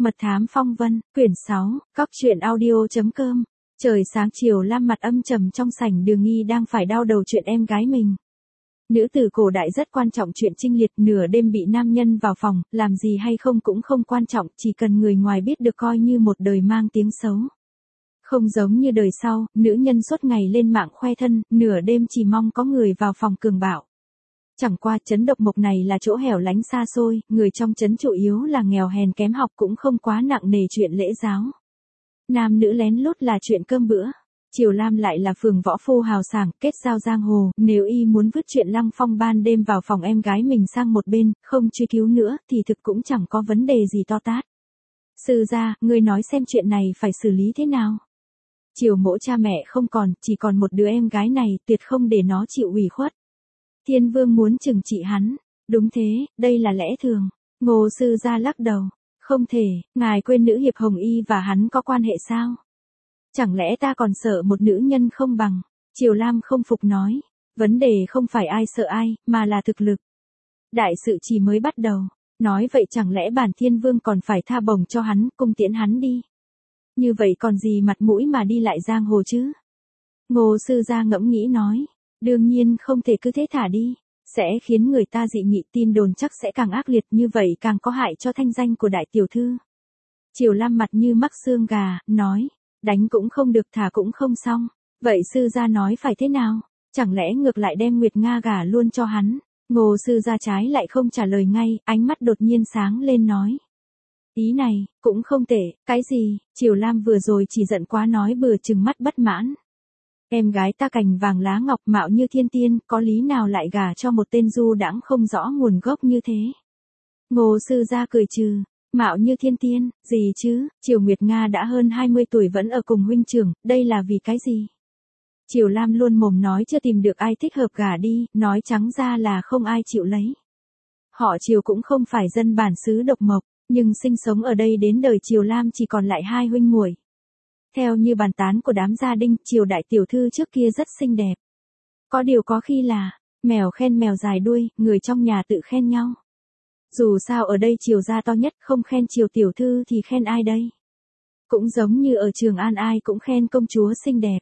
Mật thám phong vân, quyển 6, Cóc truyện audio.com. Trời sáng chiều Lam mặt âm trầm trong sảnh Đường Nghi đang phải đau đầu chuyện em gái mình. Nữ tử cổ đại rất quan trọng chuyện chinh liệt, nửa đêm bị nam nhân vào phòng, làm gì hay không cũng không quan trọng, chỉ cần người ngoài biết được coi như một đời mang tiếng xấu. Không giống như đời sau, nữ nhân suốt ngày lên mạng khoe thân, nửa đêm chỉ mong có người vào phòng cường bạo. Chẳng qua trấn Độc Mộc này là chỗ hẻo lánh xa xôi, người trong trấn chủ yếu là nghèo hèn kém học cũng không quá nặng nề chuyện lễ giáo. Nam nữ lén lút là chuyện cơm bữa. Triều Lam lại là phường võ phu hào sảng, kết giao giang hồ, nếu y muốn vứt chuyện Lăng Phong ban đêm vào phòng em gái mình sang một bên, không truy cứu nữa thì thực cũng chẳng có vấn đề gì to tát. Sư gia, ngươi nói xem chuyện này phải xử lý thế nào? Triều Mỗ cha mẹ không còn, chỉ còn một đứa em gái này, tuyệt không để nó chịu ủy khuất. Thiên Vương muốn trừng trị hắn. Đúng thế, đây là lẽ thường. Ngô sư gia lắc đầu. Không thể, ngài quên nữ hiệp Hồng Y và hắn có quan hệ sao? Chẳng lẽ ta còn sợ một nữ nhân không bằng? Triều Lam không phục nói. Vấn đề không phải ai sợ ai, mà là thực lực. Đại sự chỉ mới bắt đầu. Nói vậy chẳng lẽ bản Thiên Vương còn phải tha bổng cho hắn, cung tiễn hắn đi? Như vậy còn gì mặt mũi mà đi lại giang hồ chứ? Ngô sư gia ngẫm nghĩ nói. Đương nhiên không thể cứ thế thả đi, sẽ khiến người ta dị nghị, tin đồn chắc sẽ càng ác liệt, như vậy càng có hại cho thanh danh của đại tiểu thư. Triều Lam mặt như mắc xương gà, nói, đánh cũng không được, thả cũng không xong. Vậy sư gia nói phải thế nào? Chẳng lẽ ngược lại đem Nguyệt Nga gả luôn cho hắn? Ngô sư gia trái lại không trả lời ngay, ánh mắt đột nhiên sáng lên nói. Ý này, cũng không tệ, cái gì? Triều Lam vừa rồi chỉ giận quá nói bừa, trừng mắt bất mãn. Em gái ta cành vàng lá ngọc, mạo như thiên tiên, có lý nào lại gả cho một tên du đãng không rõ nguồn gốc như thế? Ngô sư gia cười trừ, mạo như thiên tiên, gì chứ? Triều Nguyệt Nga đã hơn 20 tuổi vẫn ở cùng huynh trưởng, đây là vì cái gì? Triều Lam luôn mồm nói chưa tìm được ai thích hợp gả đi, nói trắng ra là không ai chịu lấy. Họ Triều cũng không phải dân bản xứ Độc Mộc, nhưng sinh sống ở đây đến đời Triều Lam chỉ còn lại hai huynh muội. Theo như bàn tán của đám gia đình, Triều đại tiểu thư trước kia rất xinh đẹp. Có điều có khi là, mèo khen mèo dài đuôi, người trong nhà tự khen nhau. Dù sao ở đây Triều gia to nhất, không khen Triều tiểu thư thì khen ai đây? Cũng giống như ở Trường An ai cũng khen công chúa xinh đẹp.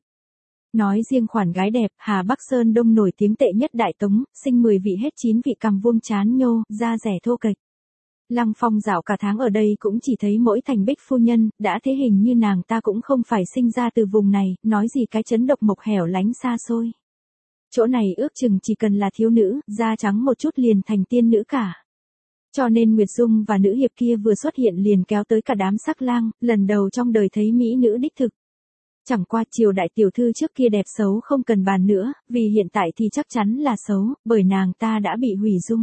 Nói riêng khoản gái đẹp, Hà Bắc Sơn Đông nổi tiếng tệ nhất Đại Tống, sinh 10 vị hết 9 vị cằm vuông trán nhô, da rẻ thô kệch. Lăng Phong dạo cả tháng ở đây cũng chỉ thấy mỗi Thành Bích phu nhân, đã thế hình như nàng ta cũng không phải sinh ra từ vùng này, nói gì cái trấn Độc Mộc hẻo lánh xa xôi. Chỗ này ước chừng chỉ cần là thiếu nữ, da trắng một chút liền thành tiên nữ cả. Cho nên Nguyệt Dung và nữ hiệp kia vừa xuất hiện liền kéo tới cả đám sắc lang, lần đầu trong đời thấy mỹ nữ đích thực. Chẳng qua Triều đại tiểu thư trước kia đẹp xấu không cần bàn nữa, vì hiện tại thì chắc chắn là xấu, bởi nàng ta đã bị hủy dung.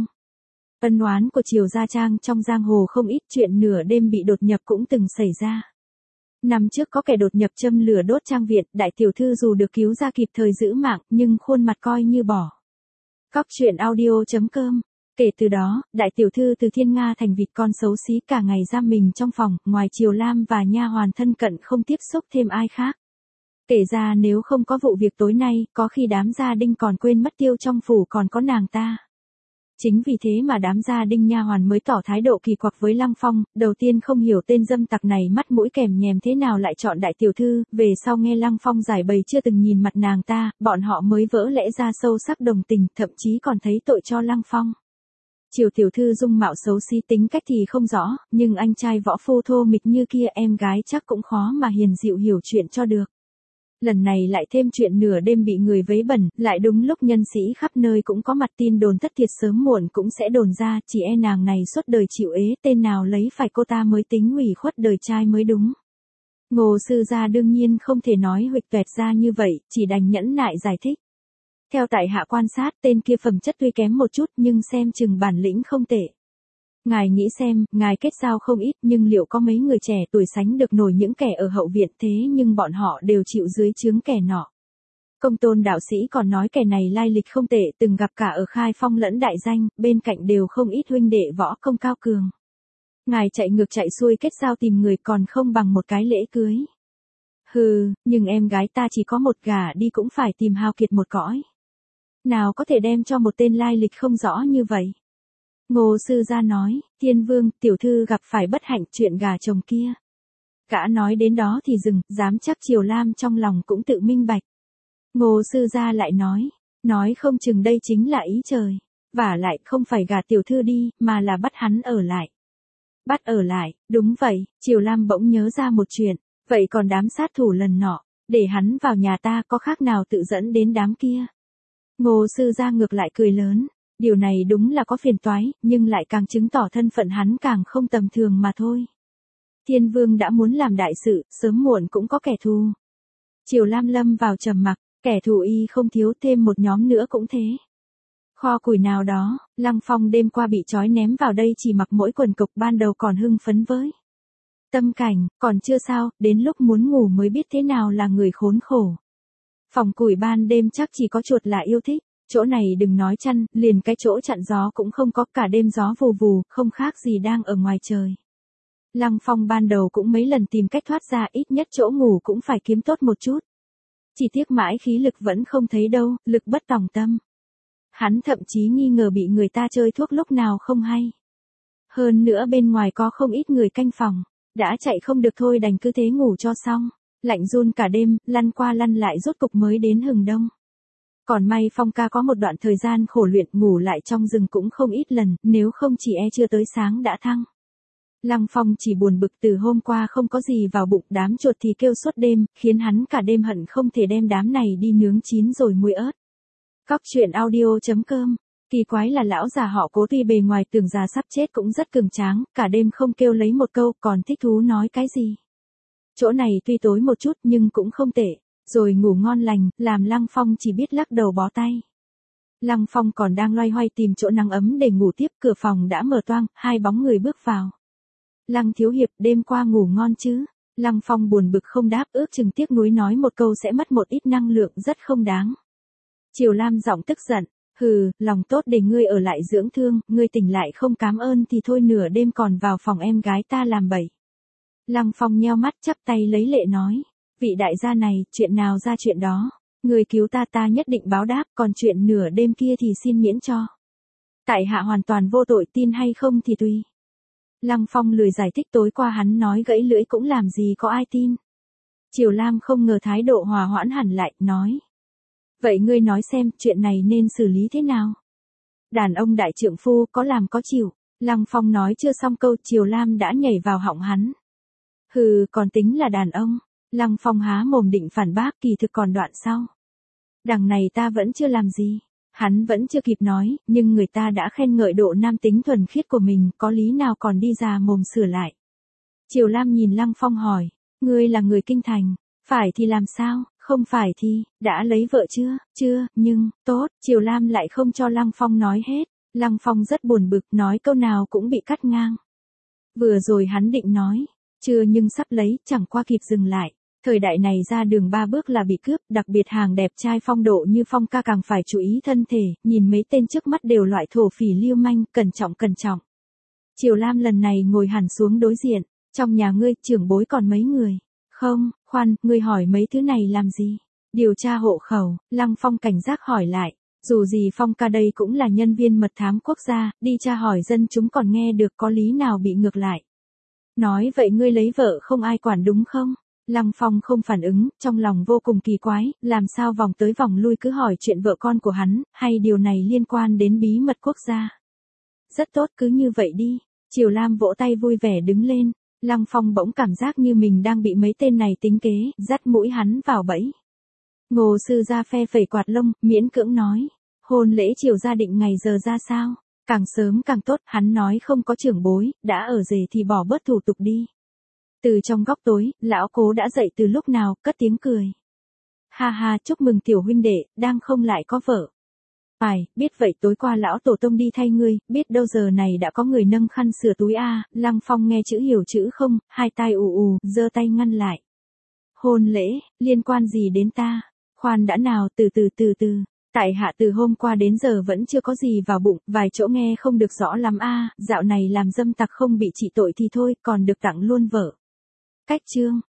Ân oán của Triều gia trang trong giang hồ không ít, chuyện nửa đêm bị đột nhập cũng từng xảy ra. Năm trước có kẻ đột nhập châm lửa đốt trang viện, đại tiểu thư dù được cứu ra kịp thời giữ mạng, nhưng khuôn mặt coi như bỏ. Cóc truyện audio.com. Kể từ đó, đại tiểu thư từ thiên nga thành vịt con xấu xí, cả ngày giam mình trong phòng, ngoài Triều Lam và nha hoàn thân cận không tiếp xúc thêm ai khác. Kể ra nếu không có vụ việc tối nay, có khi đám gia đình còn quên mất tiêu trong phủ còn có nàng ta. Chính vì thế mà đám gia đình nha hoàn mới tỏ thái độ kỳ quặc với Lăng Phong, đầu tiên không hiểu tên dâm tặc này mắt mũi kèm nhèm thế nào lại chọn đại tiểu thư, về sau nghe Lăng Phong giải bày chưa từng nhìn mặt nàng ta, bọn họ mới vỡ lẽ ra sâu sắc đồng tình, thậm chí còn thấy tội cho Lăng Phong. Triều tiểu thư dung mạo xấu xí, tính cách thì không rõ, nhưng anh trai võ phu thô mịch như kia, em gái chắc cũng khó mà hiền dịu hiểu chuyện cho được. Lần này lại thêm chuyện nửa đêm bị người vấy bẩn, lại đúng lúc nhân sĩ khắp nơi cũng có mặt, tin đồn thất thiệt sớm muộn cũng sẽ đồn ra, chỉ e nàng này suốt đời chịu ế, tên nào lấy phải cô ta mới tính ủy khuất đời trai mới đúng. Ngô sư gia đương nhiên không thể nói huỵch toẹt ra như vậy, chỉ đành nhẫn nại giải thích. Theo tại hạ quan sát, tên kia phẩm chất tuy kém một chút nhưng xem chừng bản lĩnh không tệ. Ngài nghĩ xem, ngài kết giao không ít nhưng liệu có mấy người trẻ tuổi sánh được nổi những kẻ ở hậu viện, thế nhưng bọn họ đều chịu dưới trướng kẻ nọ. Công tôn đạo sĩ còn nói kẻ này lai lịch không tệ, từng gặp cả ở Khai Phong lẫn đại danh, bên cạnh đều không ít huynh đệ võ công cao cường. Ngài chạy ngược chạy xuôi kết giao tìm người còn không bằng một cái lễ cưới. Hừ, nhưng em gái ta chỉ có một, gả đi cũng phải tìm hao kiệt một cõi. Nào có thể đem cho một tên lai lịch không rõ như vậy. Ngô sư gia nói, Thiên Vương, tiểu thư gặp phải bất hạnh chuyện gà chồng kia. Gã nói đến đó thì dừng, dám chắc Triều Lam trong lòng cũng tự minh bạch. Ngô sư gia lại nói không chừng đây chính là ý trời. Vả lại không phải gả tiểu thư đi, mà là bắt hắn ở lại. Bắt ở lại, đúng vậy, Triều Lam bỗng nhớ ra một chuyện, vậy còn đám sát thủ lần nọ, để hắn vào nhà ta có khác nào tự dẫn đến đám kia. Ngô sư gia ngược lại cười lớn, điều này đúng là có phiền toái, nhưng lại càng chứng tỏ thân phận hắn càng không tầm thường mà thôi. Thiên Vương đã muốn làm đại sự, sớm muộn cũng có kẻ thù. Triều Lam lâm vào trầm mặc, kẻ thù y không thiếu, thêm một nhóm nữa cũng thế. Kho củi nào đó, Lăng Phong đêm qua bị trói ném vào đây chỉ mặc mỗi quần cộc, ban đầu còn hưng phấn với tâm cảnh, còn chưa sao, đến lúc muốn ngủ mới biết thế nào là người khốn khổ. Phòng củi ban đêm chắc chỉ có chuột là yêu thích, chỗ này đừng nói chăn, liền cái chỗ chặn gió cũng không có, cả đêm gió vù vù, không khác gì đang ở ngoài trời. Lăng Phong ban đầu cũng mấy lần tìm cách thoát ra, ít nhất chỗ ngủ cũng phải kiếm tốt một chút. Chỉ tiếc mãi khí lực vẫn không thấy đâu, lực bất tòng tâm. Hắn thậm chí nghi ngờ bị người ta chơi thuốc lúc nào không hay. Hơn nữa bên ngoài có không ít người canh phòng, đã chạy không được thôi đành cứ thế ngủ cho xong. Lạnh run cả đêm, lăn qua lăn lại rốt cục mới đến hừng đông. Còn may Phong ca có một đoạn thời gian khổ luyện, ngủ lại trong rừng cũng không ít lần, nếu không chỉ chưa tới sáng đã thăng. Lăng Phong chỉ buồn bực từ hôm qua không có gì vào bụng, đám chuột thì kêu suốt đêm, khiến hắn cả đêm hận không thể đem đám này đi nướng chín rồi muối ớt. Cóc truyện audio.com. Kỳ quái là lão già họ Cố tuy bề ngoài tưởng già sắp chết cũng rất cường tráng, cả đêm không kêu lấy một câu, còn thích thú nói cái gì. Chỗ này tuy tối một chút nhưng cũng không tệ, rồi ngủ ngon lành, làm Lăng Phong chỉ biết lắc đầu bó tay. Lăng Phong còn đang loay hoay tìm chỗ nắng ấm để ngủ tiếp, cửa phòng đã mở toang, hai bóng người bước vào. Lăng thiếu hiệp, đêm qua ngủ ngon chứ? Lăng Phong buồn bực không đáp, ước chừng tiếc nuối nói một câu sẽ mất một ít năng lượng rất không đáng. Triều Lam giọng tức giận, hừ, lòng tốt để ngươi ở lại dưỡng thương, ngươi tỉnh lại không cám ơn thì thôi, nửa đêm còn vào phòng em gái ta làm bậy. Lăng Phong nheo mắt chắp tay lấy lệ nói, vị đại gia này, chuyện nào ra chuyện đó, người cứu ta ta nhất định báo đáp, còn chuyện nửa đêm kia thì xin miễn cho. Tại hạ hoàn toàn vô tội, tin hay không thì tùy. Lăng Phong lười giải thích, tối qua hắn nói gãy lưỡi cũng làm gì có ai tin. Triều Lam không ngờ thái độ hòa hoãn hẳn lại, nói. Vậy ngươi nói xem, chuyện này nên xử lý thế nào? Đàn ông đại trượng phu có làm có chịu. Lăng Phong nói chưa xong câu, Triều Lam đã nhảy vào họng hắn. Hừ, còn tính là đàn ông. Lăng Phong há mồm định phản bác, kỳ thực còn đoạn sau. Đằng này ta vẫn chưa làm gì. Hắn vẫn chưa kịp nói, nhưng người ta đã khen ngợi độ nam tính thuần khiết của mình, có lý nào còn đi già mồm sửa lại. Triều Lam nhìn Lăng Phong hỏi, ngươi là người kinh thành, phải thì làm sao, không phải thì, đã lấy vợ chưa, chưa, nhưng, tốt, Triều Lam lại không cho Lăng Phong nói hết. Lăng Phong rất buồn bực, nói câu nào cũng bị cắt ngang. Vừa rồi hắn định nói, chưa nhưng sắp lấy, chẳng qua kịp dừng lại. Thời đại này ra đường 3 bước là bị cướp, đặc biệt hàng đẹp trai phong độ như Phong ca càng phải chú ý thân thể, nhìn mấy tên trước mắt đều loại thổ phỉ lưu manh, cẩn trọng cẩn trọng. Triều Lam lần này ngồi hẳn xuống đối diện, trong nhà ngươi, trưởng bối còn mấy người? Không, khoan, ngươi hỏi mấy thứ này làm gì? Điều tra hộ khẩu, Lăng Phong cảnh giác hỏi lại, dù gì Phong ca đây cũng là nhân viên mật thám quốc gia, đi tra hỏi dân chúng còn nghe được, có lý nào bị ngược lại. Nói vậy ngươi lấy vợ không ai quản đúng không? Lăng Phong không phản ứng, trong lòng vô cùng kỳ quái, làm sao vòng tới vòng lui cứ hỏi chuyện vợ con của hắn, hay điều này liên quan đến bí mật quốc gia. Rất tốt, cứ như vậy đi. Triều Lam vỗ tay vui vẻ đứng lên. Lăng Phong bỗng cảm giác như mình đang bị mấy tên này tính kế, dắt mũi hắn vào bẫy. Ngô sư gia phe phẩy quạt lông, miễn cưỡng nói, hôn lễ Triều gia định ngày giờ ra sao? Càng sớm càng tốt, hắn nói không có trưởng bối, đã ở rể thì bỏ bớt thủ tục đi. Từ trong góc tối, lão Cố đã dậy từ lúc nào, cất tiếng cười. Ha ha, chúc mừng tiểu huynh đệ, đang không lại có vợ. Phải, biết vậy tối qua lão tổ tông đi thay ngươi, biết đâu giờ này đã có người nâng khăn sửa túi a. Lăng Phong nghe chữ hiểu chữ không, hai tai ù, giơ tay ngăn lại. Hôn lễ, liên quan gì đến ta? Khoan đã nào, từ từ. Tại hạ từ hôm qua đến giờ vẫn chưa có gì vào bụng, vài chỗ nghe không được rõ lắm a. Dạo này làm dâm tặc không bị trị tội thì thôi, còn được tặng luôn vợ. Cách chương.